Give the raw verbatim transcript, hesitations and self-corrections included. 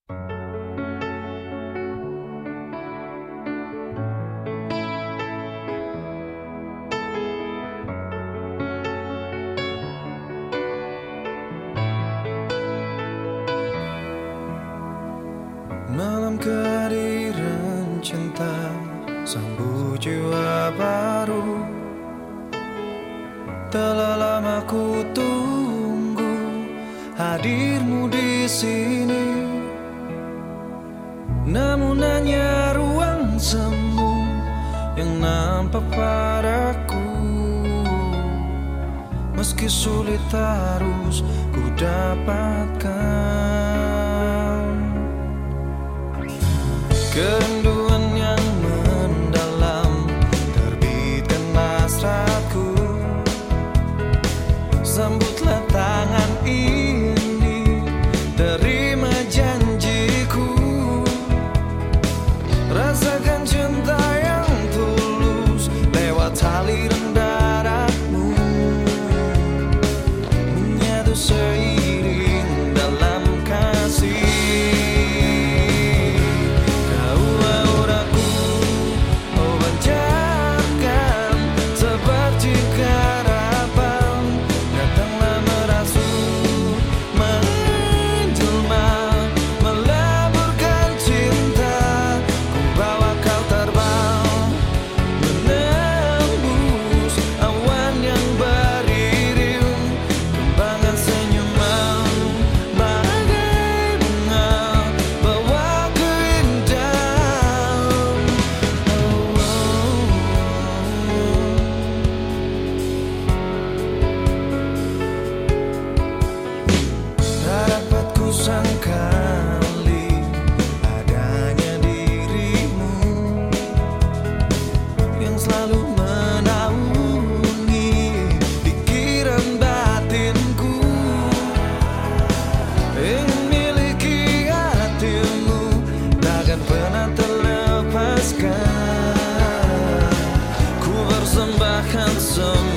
Malam kehadiran cinta, sambut jiwa baru. Telah lama ku tunggu hadirmu di sini. Namun hanya ruang semu yang nampak padaku. Meski sulit harus ku dapatkan kerinduan yang mendalam, terbitkan hasratku. Sambutlah tangan ini, terima janjiku. Rasakan cinta yang tulus lewat aliran darahmu, menyatu seiring dalam kasih. Sangkali adanya dirimu yang selalu menaungi pikiran batinku. Ingin miliki hatimu, takkan pernah terlepaskan. Ku persembahkan semua